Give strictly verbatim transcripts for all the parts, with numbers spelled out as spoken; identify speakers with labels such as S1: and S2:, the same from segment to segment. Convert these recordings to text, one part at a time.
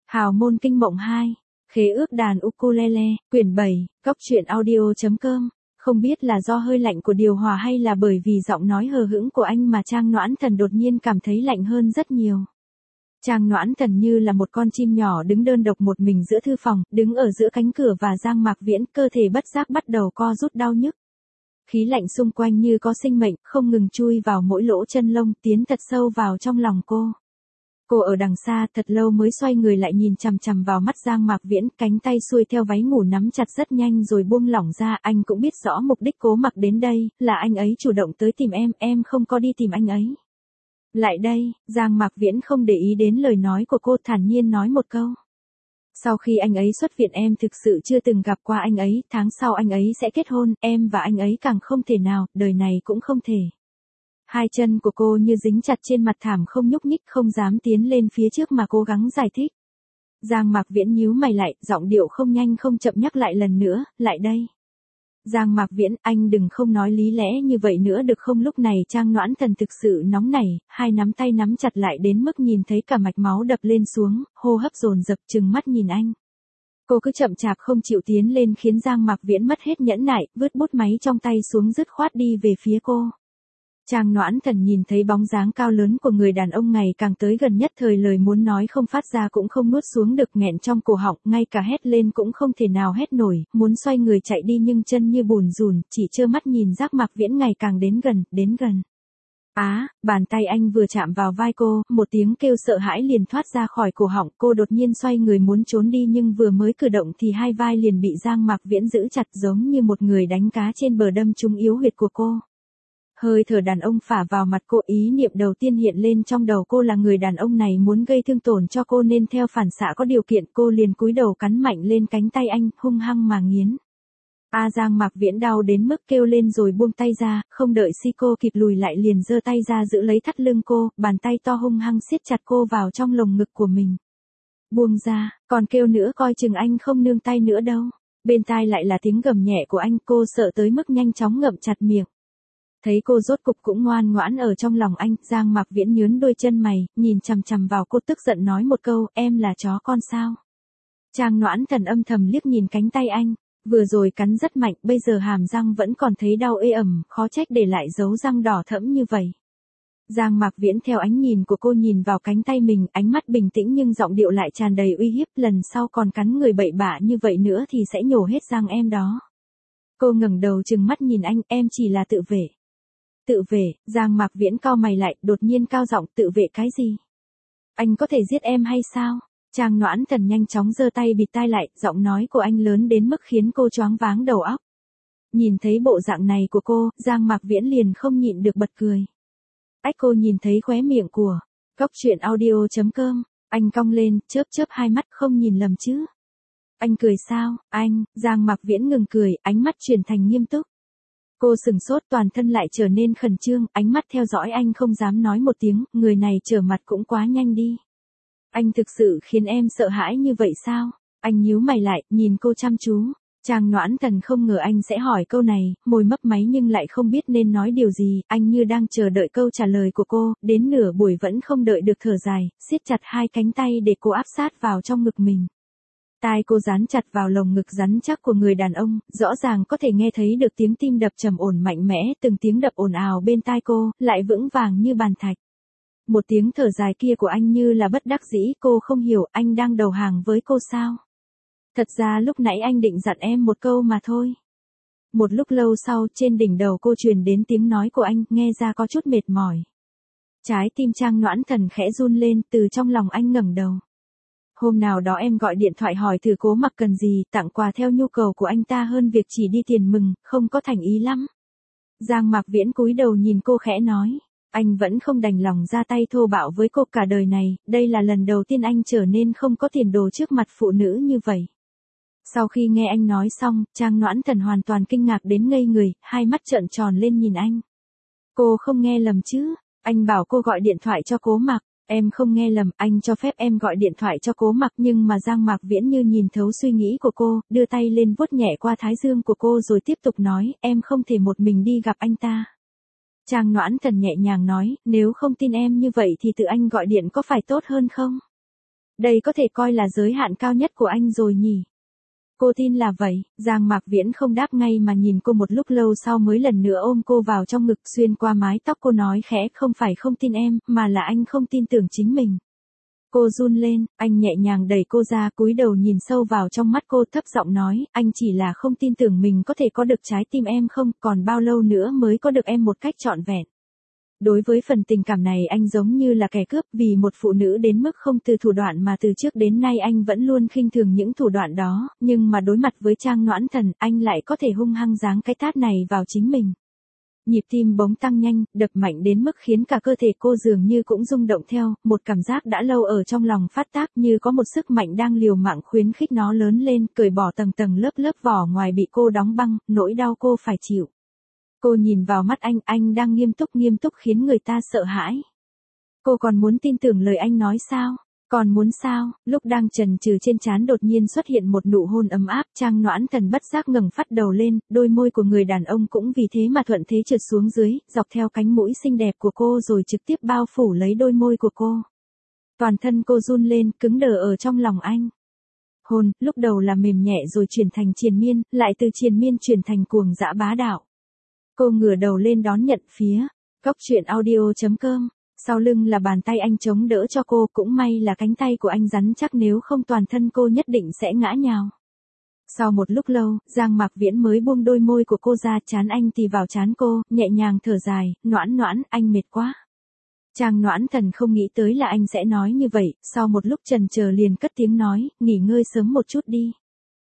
S1: Hào môn kinh mộng hai, khế ước đàn ukulele, quyển bảy, góc truyện audio.com. Không biết là do hơi lạnh của điều hòa hay là bởi vì giọng nói hờ hững của anh mà Trang Noãn Thần đột nhiên cảm thấy lạnh hơn rất nhiều. Trang Noãn Thần như là một con chim nhỏ đứng đơn độc một mình giữa thư phòng, đứng ở giữa cánh cửa và Giang Mạc Viễn, cơ thể bất giác bắt đầu co rút đau nhức. Khí lạnh xung quanh như có sinh mệnh, không ngừng chui vào mỗi lỗ chân lông, tiến thật sâu vào trong lòng cô. Cô ở đằng xa thật lâu mới xoay người lại nhìn chằm chằm vào mắt Giang Mạc Viễn, cánh tay xuôi theo váy ngủ nắm chặt rất nhanh rồi buông lỏng ra. Anh cũng biết rõ mục đích Cố Mặc đến đây, là anh ấy chủ động tới tìm em, em không có đi tìm anh ấy. Lại đây, Giang Mạc Viễn không để ý đến lời nói của cô, thản nhiên nói một câu. Sau khi anh ấy xuất viện em thực sự chưa từng gặp qua anh ấy, tháng sau anh ấy sẽ kết hôn, em và anh ấy càng không thể nào, đời này cũng không thể. Hai chân của cô như dính chặt trên mặt thảm không nhúc nhích, không dám tiến lên phía trước mà cố gắng giải thích. Giang Mạc Viễn nhíu mày lại, giọng điệu không nhanh không chậm nhắc lại lần nữa, lại đây. Giang Mạc Viễn, anh đừng không nói lý lẽ như vậy nữa được không? Lúc này Trang Noãn Thần thực sự nóng nảy, hai nắm tay nắm chặt lại đến mức nhìn thấy cả mạch máu đập lên xuống, hô hấp dồn dập trừng mắt nhìn anh. Cô cứ chậm chạp không chịu tiến lên khiến Giang Mạc Viễn mất hết nhẫn nại, vứt bút máy trong tay xuống dứt khoát đi về phía cô. Trang Noãn Thần nhìn thấy bóng dáng cao lớn của người đàn ông ngày càng tới gần, nhất thời lời muốn nói không phát ra cũng không nuốt xuống được, nghẹn trong cổ họng, ngay cả hét lên cũng không thể nào hét nổi, muốn xoay người chạy đi nhưng chân như bùn rùn, chỉ trơ mắt nhìn Giang Mạc Viễn ngày càng đến gần, đến gần. Á, à, bàn tay anh vừa chạm vào vai cô, một tiếng kêu sợ hãi liền thoát ra khỏi cổ họng, cô đột nhiên xoay người muốn trốn đi nhưng vừa mới cử động thì hai vai liền bị Giang Mạc Viễn giữ chặt, giống như một người đánh cá trên bờ đâm trúng yếu huyệt của cô. Hơi thở đàn ông phả vào mặt cô, ý niệm đầu tiên hiện lên trong đầu cô là người đàn ông này muốn gây thương tổn cho cô nên theo phản xạ có điều kiện cô liền cúi đầu cắn mạnh lên cánh tay anh, hung hăng mà nghiến. A à, Giang Mạc Viễn đau đến mức kêu lên rồi buông tay ra, không đợi si cô kịp lùi lại liền giơ tay ra giữ lấy thắt lưng cô, bàn tay to hung hăng siết chặt cô vào trong lồng ngực của mình. Buông ra, còn kêu nữa coi chừng anh không nương tay nữa đâu. Bên tai lại là tiếng gầm nhẹ của anh, cô sợ tới mức nhanh chóng ngậm chặt miệng. Thấy cô rốt cục cũng ngoan ngoãn ở trong lòng anh, Giang Mạc Viễn nhướng đôi chân mày, nhìn chằm chằm vào cô tức giận nói một câu, em là chó con sao? Trang Noãn Thần âm thầm liếc nhìn cánh tay anh, vừa rồi cắn rất mạnh, bây giờ hàm răng vẫn còn thấy đau ê ẩm, khó trách để lại dấu răng đỏ thẫm như vậy. Giang Mạc Viễn theo ánh nhìn của cô nhìn vào cánh tay mình, ánh mắt bình tĩnh nhưng giọng điệu lại tràn đầy uy hiếp, lần sau còn cắn người bậy bạ như vậy nữa thì sẽ nhổ hết răng em đó. Cô ngẩng đầu trừng mắt nhìn anh, em chỉ là tự vệ. Tự vệ, Giang Mạc Viễn cau mày lại, đột nhiên cao giọng, tự vệ cái gì? Anh có thể giết em hay sao? Trang Noãn Thần nhanh chóng giơ tay bịt tai lại, giọng nói của anh lớn đến mức khiến cô choáng váng đầu óc. Nhìn thấy bộ dạng này của cô, Giang Mạc Viễn liền không nhịn được bật cười. Ách, cô nhìn thấy khóe miệng của góc truyện audio.com, anh cong lên, chớp chớp hai mắt, không nhìn lầm chứ? Anh cười sao? Anh, Giang Mạc Viễn ngừng cười, ánh mắt chuyển thành nghiêm túc. Cô sừng sốt, toàn thân lại trở nên khẩn trương, ánh mắt theo dõi anh không dám nói một tiếng, người này trở mặt cũng quá nhanh đi. Anh thực sự khiến em sợ hãi như vậy sao? Anh nhíu mày lại, nhìn cô chăm chú. Trang Noãn Thần không ngờ anh sẽ hỏi câu này, môi mấp máy nhưng lại không biết nên nói điều gì, anh như đang chờ đợi câu trả lời của cô, đến nửa buổi vẫn không đợi được thở dài, siết chặt hai cánh tay để cô áp sát vào trong ngực mình. Tai cô dán chặt vào lồng ngực rắn chắc của người đàn ông, rõ ràng có thể nghe thấy được tiếng tim đập trầm ổn mạnh mẽ, từng tiếng đập ồn ào bên tai cô, lại vững vàng như bàn thạch. Một tiếng thở dài kia của anh như là bất đắc dĩ, cô không hiểu anh đang đầu hàng với cô sao? Thật ra lúc nãy anh định dặn em một câu mà thôi. Một lúc lâu sau, trên đỉnh đầu cô truyền đến tiếng nói của anh, nghe ra có chút mệt mỏi. Trái tim Trang Noãn Thần khẽ run lên, từ trong lòng anh ngẩng đầu. Hôm nào đó em gọi điện thoại hỏi thử Cố Mặc cần gì, tặng quà theo nhu cầu của anh ta hơn việc chỉ đi tiền mừng, không có thành ý lắm. Giang Mạc Viễn cúi đầu nhìn cô khẽ nói. Anh vẫn không đành lòng ra tay thô bạo với cô cả đời này, đây là lần đầu tiên anh trở nên không có tiền đồ trước mặt phụ nữ như vậy. Sau khi nghe anh nói xong, Trang Noãn Thần hoàn toàn kinh ngạc đến ngây người, hai mắt trợn tròn lên nhìn anh. Cô không nghe lầm chứ, anh bảo cô gọi điện thoại cho Cố Mặc. Em không nghe lầm, anh cho phép em gọi điện thoại cho Cố Mặc, nhưng mà Giang Mạc Viễn như nhìn thấu suy nghĩ của cô, đưa tay lên vuốt nhẹ qua thái dương của cô rồi tiếp tục nói, em không thể một mình đi gặp anh ta. Trang Noãn Thần nhẹ nhàng nói, nếu không tin em như vậy thì tự anh gọi điện có phải tốt hơn không? Đây có thể coi là giới hạn cao nhất của anh rồi nhỉ? Cô tin là vậy, Giang Mạc Viễn không đáp ngay mà nhìn cô một lúc lâu sau mới lần nữa ôm cô vào trong ngực xuyên qua mái tóc cô nói khẽ không phải không tin em, mà là anh không tin tưởng chính mình. Cô run lên, anh nhẹ nhàng đẩy cô ra cúi đầu nhìn sâu vào trong mắt cô thấp giọng nói, anh chỉ là không tin tưởng mình có thể có được trái tim em không, còn bao lâu nữa mới có được em một cách trọn vẹn. Đối với phần tình cảm này anh giống như là kẻ cướp vì một phụ nữ đến mức không từ thủ đoạn mà từ trước đến nay anh vẫn luôn khinh thường những thủ đoạn đó, nhưng mà đối mặt với Trang Noãn Thần anh lại có thể hung hăng giáng cái tát này vào chính mình. Nhịp tim bỗng tăng nhanh, đập mạnh đến mức khiến cả cơ thể cô dường như cũng rung động theo, một cảm giác đã lâu ở trong lòng phát tác như có một sức mạnh đang liều mạng khuyến khích nó lớn lên, cởi bỏ tầng tầng lớp lớp vỏ ngoài bị cô đóng băng, nỗi đau cô phải chịu. Cô nhìn vào mắt anh, anh đang nghiêm túc nghiêm túc khiến người ta sợ hãi. Cô còn muốn tin tưởng lời anh nói sao? Còn muốn sao? Lúc đang chần chừ trên trán đột nhiên xuất hiện một nụ hôn ấm áp, Trang Noãn Thần bất giác ngẩng phát đầu lên, đôi môi của người đàn ông cũng vì thế mà thuận thế trượt xuống dưới, dọc theo cánh mũi xinh đẹp của cô rồi trực tiếp bao phủ lấy đôi môi của cô. Toàn thân cô run lên, cứng đờ ở trong lòng anh. Hôn, lúc đầu là mềm nhẹ rồi chuyển thành triền miên, lại từ triền miên chuyển thành cuồng dã bá đạo. Cô ngửa đầu lên đón nhận phía góc truyện audio chấm com. Sau lưng là bàn tay anh chống đỡ cho cô, cũng may là cánh tay của anh rắn chắc nếu không toàn thân cô nhất định sẽ ngã nhào. Sau một lúc lâu, Giang Mạc Viễn mới buông đôi môi của cô ra, trán anh tì vào trán cô, nhẹ nhàng thở dài, Noãn Noãn, anh mệt quá. Trang Noãn Thần không nghĩ tới là anh sẽ nói như vậy, sau một lúc chần chờ liền cất tiếng nói, nghỉ ngơi sớm một chút đi.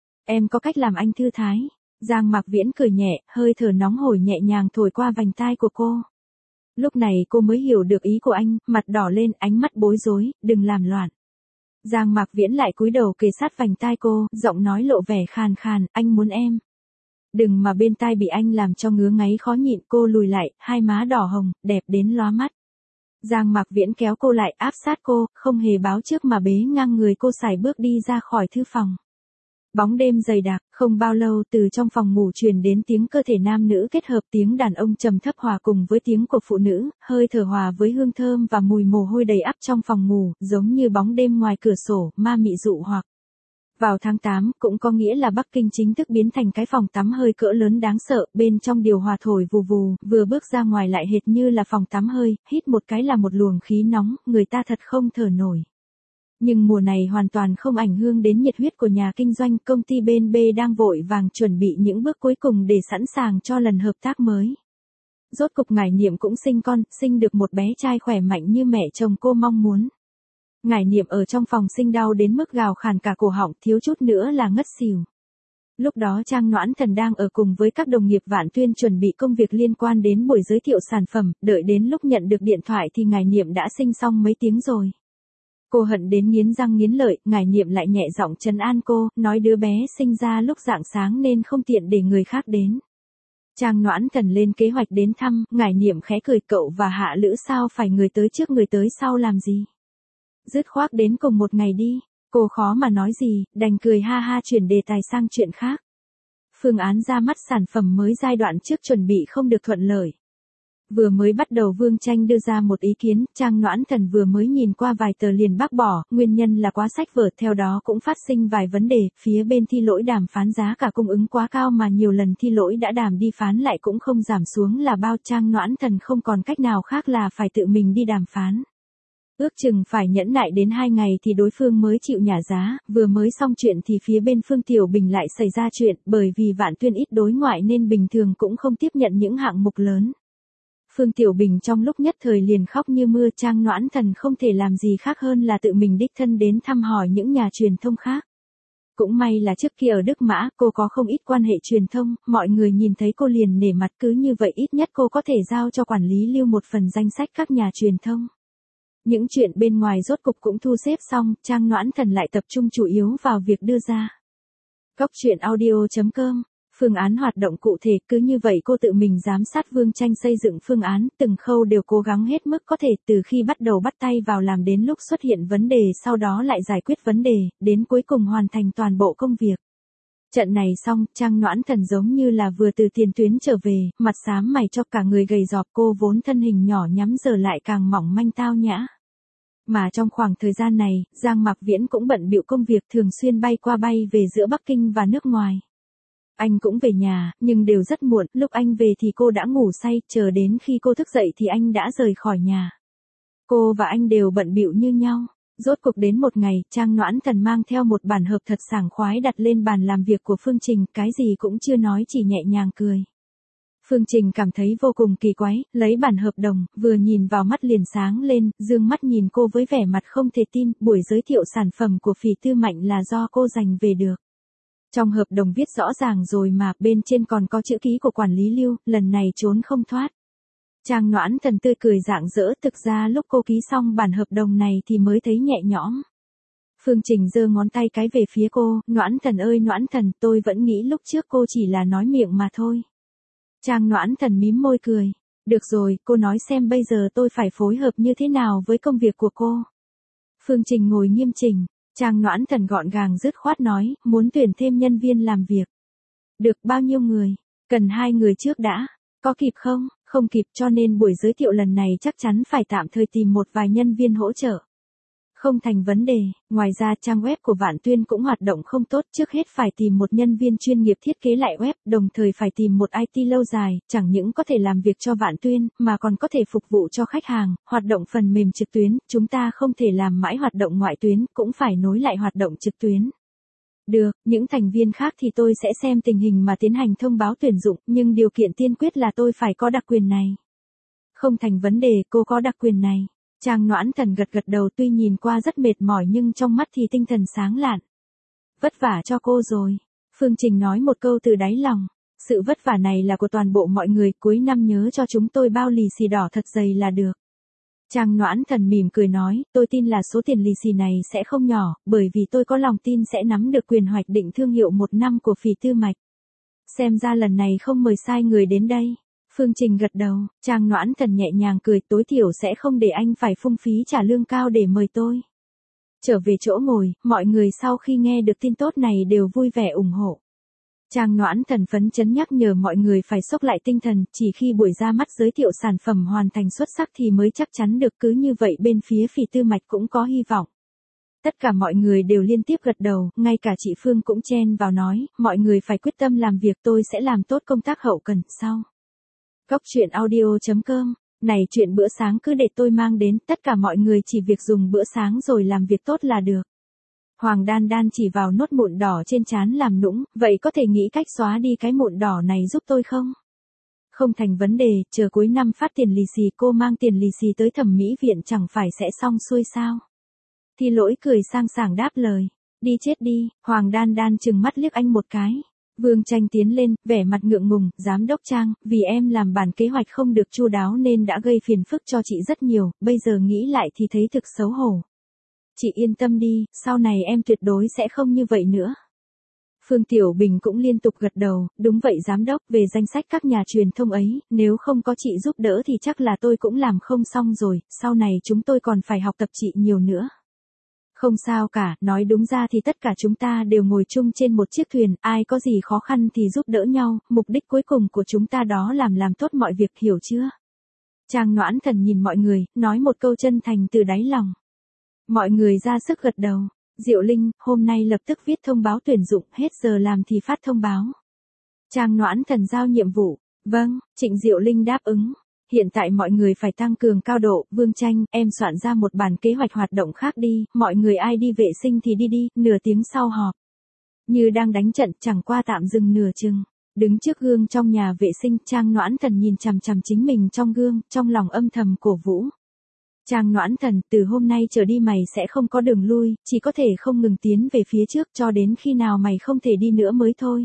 S1: Em có cách làm anh thư thái. Giang Mạc Viễn cười nhẹ, hơi thở nóng hổi nhẹ nhàng thổi qua vành tai của cô. Lúc này cô mới hiểu được ý của anh, mặt đỏ lên, ánh mắt bối rối, đừng làm loạn. Giang Mạc Viễn lại cúi đầu kề sát vành tai cô, giọng nói lộ vẻ khàn khàn, anh muốn em. Đừng mà bên tai bị anh làm cho ngứa ngáy khó nhịn, cô lùi lại, hai má đỏ hồng, đẹp đến lóa mắt. Giang Mạc Viễn kéo cô lại, áp sát cô, không hề báo trước mà bế ngang người cô sải bước đi ra khỏi thư phòng. Bóng đêm dày đặc, không bao lâu từ trong phòng ngủ truyền đến tiếng cơ thể nam nữ kết hợp, tiếng đàn ông trầm thấp hòa cùng với tiếng của phụ nữ, hơi thở hòa với hương thơm và mùi mồ hôi đầy ắp trong phòng ngủ, giống như bóng đêm ngoài cửa sổ, ma mị dụ hoặc. Vào tháng tám, cũng có nghĩa là Bắc Kinh chính thức biến thành cái phòng tắm hơi cỡ lớn đáng sợ, bên trong điều hòa thổi vù vù, vừa bước ra ngoài lại hệt như là phòng tắm hơi, hít một cái là một luồng khí nóng, người ta thật không thở nổi. Nhưng mùa này hoàn toàn không ảnh hưởng đến nhiệt huyết của nhà kinh doanh, công ty bên B đang vội vàng chuẩn bị những bước cuối cùng để sẵn sàng cho lần hợp tác mới. Rốt cục Ngải Niệm cũng sinh con, sinh được một bé trai khỏe mạnh như mẹ chồng cô mong muốn. Ngải Niệm ở trong phòng sinh đau đến mức gào khàn cả cổ họng, thiếu chút nữa là ngất xỉu. Lúc đó Trang Noãn Thần đang ở cùng với các đồng nghiệp Vạn Tuyên chuẩn bị công việc liên quan đến buổi giới thiệu sản phẩm, đợi đến lúc nhận được điện thoại thì Ngải Niệm đã sinh xong mấy tiếng rồi. Cô hận đến nghiến răng nghiến lợi, Ngải Niệm lại nhẹ giọng trấn an cô, nói đứa bé sinh ra lúc rạng sáng nên không tiện để người khác đến. Trang Noãn Thần lên kế hoạch đến thăm, Ngải Niệm khẽ cười, cậu và Hạ Lữ sao phải người tới trước người tới sau làm gì? Dứt khoát đến cùng một ngày đi. Cô khó mà nói gì, đành cười ha ha chuyển đề tài sang chuyện khác. Phương án ra mắt sản phẩm mới giai đoạn trước chuẩn bị không được thuận lợi. Vừa mới bắt đầu Vương Tranh đưa ra một ý kiến, Trang Noãn Thần vừa mới nhìn qua vài tờ liền bác bỏ, nguyên nhân là quá sách vở, theo đó cũng phát sinh vài vấn đề, phía bên thi lỗi đàm phán giá cả cung ứng quá cao mà nhiều lần thi lỗi đã đàm đi phán lại cũng không giảm xuống là bao. Trang Noãn Thần không còn cách nào khác là phải tự mình đi đàm phán. Ước chừng phải nhẫn nại đến hai ngày thì đối phương mới chịu nhả giá, vừa mới xong chuyện thì phía bên Phương Tiểu Bình lại xảy ra chuyện, bởi vì Vạn Tuyên ít đối ngoại nên bình thường cũng không tiếp nhận những hạng mục lớn. Phương Tiểu Bình trong lúc nhất thời liền khóc như mưa, Trang Noãn Thần không thể làm gì khác hơn là tự mình đích thân đến thăm hỏi những nhà truyền thông khác. Cũng may là trước kia ở Đức Mã, cô có không ít quan hệ truyền thông, mọi người nhìn thấy cô liền nể mặt, cứ như vậy ít nhất cô có thể giao cho quản lý Lưu một phần danh sách các nhà truyền thông. Những chuyện bên ngoài rốt cục cũng thu xếp xong, Trang Noãn Thần lại tập trung chủ yếu vào việc đưa ra góc truyện audio chấm com, phương án hoạt động cụ thể, cứ như vậy cô tự mình giám sát Vương Tranh xây dựng phương án, từng khâu đều cố gắng hết mức có thể, từ khi bắt đầu bắt tay vào làm đến lúc xuất hiện vấn đề sau đó lại giải quyết vấn đề, đến cuối cùng hoàn thành toàn bộ công việc. Trận này xong, Trang Noãn Thần giống như là vừa từ tiền tuyến trở về, mặt xám mày cho, cả người gầy rọp, cô vốn thân hình nhỏ nhắn giờ lại càng mỏng manh tao nhã. Mà trong khoảng thời gian này, Giang Mạc Viễn cũng bận bịu công việc thường xuyên bay qua bay về giữa Bắc Kinh và nước ngoài. Anh cũng về nhà, nhưng đều rất muộn, lúc anh về thì cô đã ngủ say, chờ đến khi cô thức dậy thì anh đã rời khỏi nhà. Cô và anh đều bận bịu như nhau. Rốt cuộc đến một ngày, Trang Noãn Thần mang theo một bản hợp thật sảng khoái đặt lên bàn làm việc của Phương Trình, cái gì cũng chưa nói chỉ nhẹ nhàng cười. Phương Trình cảm thấy vô cùng kỳ quái, lấy bản hợp đồng, vừa nhìn vào mắt liền sáng lên, dương mắt nhìn cô với vẻ mặt không thể tin, buổi giới thiệu sản phẩm của Phỉ Tư Mạnh là do cô giành về được. Trong hợp đồng viết rõ ràng rồi mà, bên trên còn có chữ ký của quản lý Lưu, lần này trốn không thoát. Trang Noãn Thần tươi cười rạng rỡ, thực ra lúc cô ký xong bản hợp đồng này thì mới thấy nhẹ nhõm. Phương Trình giơ ngón tay cái về phía cô, Noãn Thần ơi Noãn Thần, tôi vẫn nghĩ lúc trước cô chỉ là nói miệng mà thôi. Trang Noãn Thần mím môi cười. Được rồi, cô nói xem bây giờ tôi phải phối hợp như thế nào với công việc của cô. Phương Trình ngồi nghiêm chỉnh, Trang Noãn Thần gọn gàng dứt khoát nói, muốn tuyển thêm nhân viên làm việc. Được bao nhiêu người? Cần hai người trước đã. Có kịp không? Không kịp, cho nên buổi giới thiệu lần này chắc chắn phải tạm thời tìm một vài nhân viên hỗ trợ. Không thành vấn đề, ngoài ra trang web của Vạn Tuyên cũng hoạt động không tốt, trước hết phải tìm một nhân viên chuyên nghiệp thiết kế lại web, đồng thời phải tìm một i tê lâu dài, chẳng những có thể làm việc cho Vạn Tuyên, mà còn có thể phục vụ cho khách hàng, hoạt động phần mềm trực tuyến, chúng ta không thể làm mãi hoạt động ngoại tuyến, cũng phải nối lại hoạt động trực tuyến. Được, những thành viên khác thì tôi sẽ xem tình hình mà tiến hành thông báo tuyển dụng, nhưng điều kiện tiên quyết là tôi phải có đặc quyền này. Không thành vấn đề, cô có đặc quyền này. Trang Noãn Thần gật gật đầu, tuy nhìn qua rất mệt mỏi nhưng trong mắt thì tinh thần sáng lạn. Vất vả cho cô rồi. Phương Trình nói một câu từ đáy lòng. Sự vất vả này là của toàn bộ mọi người, cuối năm nhớ cho chúng tôi bao lì xì đỏ thật dày là được. Trang Noãn Thần mỉm cười nói, tôi tin là số tiền lì xì này sẽ không nhỏ, bởi vì tôi có lòng tin sẽ nắm được quyền hoạch định thương hiệu một năm của Phỉ Tư Mạch. Xem ra lần này không mời sai người đến đây. Phương Trình gật đầu, Trang Noãn Thần nhẹ nhàng cười, tối thiểu sẽ không để anh phải phung phí trả lương cao để mời tôi. Trở về chỗ ngồi, mọi người sau khi nghe được tin tốt này đều vui vẻ ủng hộ. Trang Noãn Thần phấn chấn nhắc nhở mọi người phải xốc lại tinh thần, chỉ khi buổi ra mắt giới thiệu sản phẩm hoàn thành xuất sắc thì mới chắc chắn được, cứ như vậy bên phía Phỉ Tư Mạch cũng có hy vọng. Tất cả mọi người đều liên tiếp gật đầu, ngay cả chị Phương cũng chen vào nói, mọi người phải quyết tâm làm việc, tôi sẽ làm tốt công tác hậu cần sau. Góc truyện audio chấm com, này chuyện bữa sáng cứ để tôi mang đến, tất cả mọi người chỉ việc dùng bữa sáng rồi làm việc tốt là được. Hoàng Đan Đan chỉ vào nốt mụn đỏ trên trán làm nũng, vậy có thể nghĩ cách xóa đi cái mụn đỏ này giúp tôi không? Không thành vấn đề, chờ cuối năm phát tiền lì xì cô mang tiền lì xì tới thẩm mỹ viện chẳng phải sẽ xong xuôi sao? Thi Lỗi cười sang sảng đáp lời, đi chết đi, Hoàng Đan Đan trừng mắt liếc anh một cái. Vương Tranh tiến lên, vẻ mặt ngượng ngùng, giám đốc Trang, vì em làm bản kế hoạch không được chu đáo nên đã gây phiền phức cho chị rất nhiều, bây giờ nghĩ lại thì thấy thực xấu hổ. Chị yên tâm đi, sau này em tuyệt đối sẽ không như vậy nữa. Phương Tiểu Bình cũng liên tục gật đầu, đúng vậy giám đốc, về danh sách các nhà truyền thông ấy, nếu không có chị giúp đỡ thì chắc là tôi cũng làm không xong rồi, sau này chúng tôi còn phải học tập chị nhiều nữa. Không sao cả, nói đúng ra thì tất cả chúng ta đều ngồi chung trên một chiếc thuyền, ai có gì khó khăn thì giúp đỡ nhau, mục đích cuối cùng của chúng ta đó làm làm tốt mọi việc, hiểu chưa? Trang Noãn Thần nhìn mọi người, nói một câu chân thành từ đáy lòng. Mọi người ra sức gật đầu. Diệu Linh, hôm nay lập tức viết thông báo tuyển dụng, hết giờ làm thì phát thông báo. Trang Noãn Thần giao nhiệm vụ. Vâng, Trịnh Diệu Linh đáp ứng. Hiện tại mọi người phải tăng cường cao độ, Vương Tranh, em soạn ra một bản kế hoạch hoạt động khác đi, mọi người ai đi vệ sinh thì đi đi, nửa tiếng sau họp. Như đang đánh trận, chẳng qua tạm dừng nửa chừng. Đứng trước gương trong nhà vệ sinh, Trang Noãn Thần nhìn chằm chằm chính mình trong gương, trong lòng âm thầm cổ vũ. Trang Noãn Thần, từ hôm nay trở đi mày sẽ không có đường lui, chỉ có thể không ngừng tiến về phía trước cho đến khi nào mày không thể đi nữa mới thôi.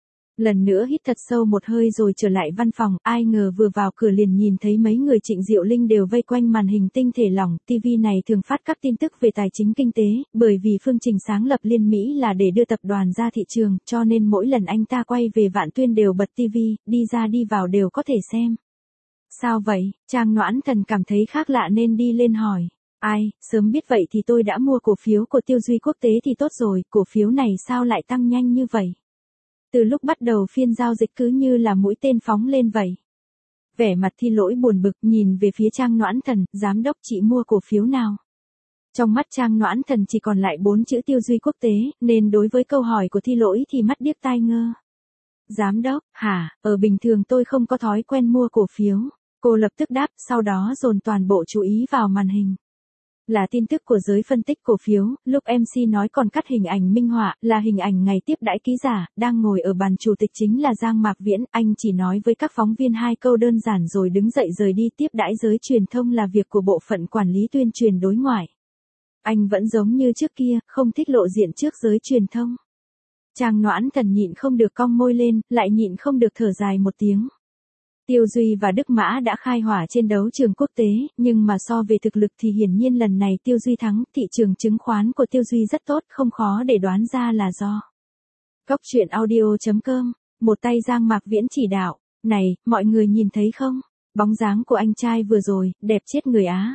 S1: Lần nữa hít thật sâu một hơi rồi trở lại văn phòng, ai ngờ vừa vào cửa liền nhìn thấy mấy người Trịnh Diệu Linh đều vây quanh màn hình tinh thể lỏng, ti vi này thường phát các tin tức về tài chính kinh tế, bởi vì phương trình sáng lập Liên Mỹ là để đưa tập đoàn ra thị trường, cho nên mỗi lần anh ta quay về Vạn Tuyên đều bật ti vi, đi ra đi vào đều có thể xem. Sao vậy? Trang Noãn Thần cảm thấy khác lạ nên đi lên hỏi. Ai, sớm biết vậy thì tôi đã mua cổ phiếu của Tiêu Duy Quốc tế thì tốt rồi, cổ phiếu này sao lại tăng nhanh như vậy? Từ lúc bắt đầu phiên giao dịch cứ như là mũi tên phóng lên vậy. Vẻ mặt Thi Lỗi buồn bực nhìn về phía Trang Noãn Thần, giám đốc chị mua cổ phiếu nào? Trong mắt Trang Noãn Thần chỉ còn lại bốn chữ Tiêu Duy quốc tế, nên đối với câu hỏi của Thi Lỗi thì mắt điếc tai ngơ. Giám đốc, hả, ở bình thường tôi không có thói quen mua cổ phiếu. Cô lập tức đáp, sau đó dồn toàn bộ chú ý vào màn hình. Là tin tức của giới phân tích cổ phiếu, lúc em xê nói còn cắt hình ảnh minh họa, là hình ảnh ngày tiếp đãi ký giả, đang ngồi ở bàn chủ tịch chính là Giang Mạc Viễn, anh chỉ nói với các phóng viên hai câu đơn giản rồi đứng dậy rời đi. Tiếp đãi giới truyền thông là việc của bộ phận quản lý tuyên truyền đối ngoại. Anh vẫn giống như trước kia, không thích lộ diện trước giới truyền thông. Trang Noãn Thần nhịn không được cong môi lên, lại nhịn không được thở dài một tiếng. Tiêu Duy và Đức Mã đã khai hỏa trên đấu trường quốc tế, nhưng mà so về thực lực thì hiển nhiên lần này Tiêu Duy thắng. Thị trường chứng khoán của Tiêu Duy rất tốt, không khó để đoán ra là do. Cốc truyện audio chấm com, một tay Giang Mạc Viễn chỉ đạo. Này, mọi người nhìn thấy không? Bóng dáng của anh trai vừa rồi, đẹp chết người Á.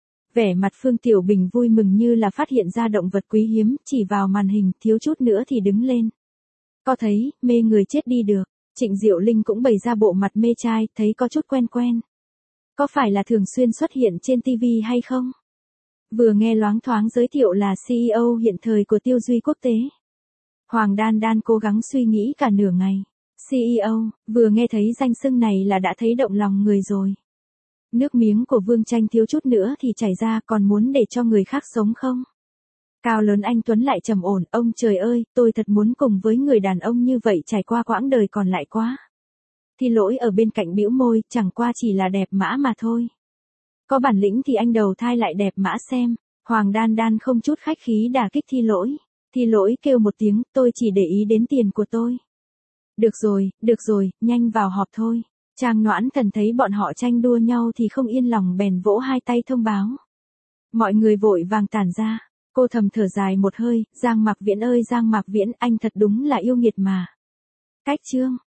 S1: Vẻ mặt Phương Tiểu Bình vui mừng như là phát hiện ra động vật quý hiếm, chỉ vào màn hình, thiếu chút nữa thì đứng lên. Có thấy, mê người chết đi được. Trịnh Diệu Linh cũng bày ra bộ mặt mê trai, thấy có chút quen quen. Có phải là thường xuyên xuất hiện trên ti vi hay không? Vừa nghe loáng thoáng giới thiệu là xê e ô hiện thời của Tiêu Duy quốc tế. Hoàng Đan Đan cố gắng suy nghĩ cả nửa ngày. xê e ô, vừa nghe thấy danh xưng này là đã thấy động lòng người rồi. Nước miếng của Vương Tranh thiếu chút nữa thì chảy ra, còn muốn để cho người khác sống không? Cao lớn anh Tuấn lại trầm ổn, ông trời ơi, tôi thật muốn cùng với người đàn ông như vậy trải qua quãng đời còn lại quá. Thi Lỗi ở bên cạnh bĩu môi, chẳng qua chỉ là đẹp mã mà thôi. Có bản lĩnh thì anh đầu thai lại đẹp mã xem. Hoàng Đan Đan không chút khách khí đả kích Thi Lỗi. Thi Lỗi kêu một tiếng, tôi chỉ để ý đến tiền của tôi. Được rồi, được rồi, nhanh vào họp thôi. Trang Noãn Thần thấy bọn họ tranh đua nhau thì không yên lòng bèn vỗ hai tay thông báo. Mọi người vội vàng tản ra. Cô thầm thở dài một hơi, Giang Mạc Viễn ơi Giang Mạc Viễn, anh thật đúng là yêu nghiệt mà. Cách chương.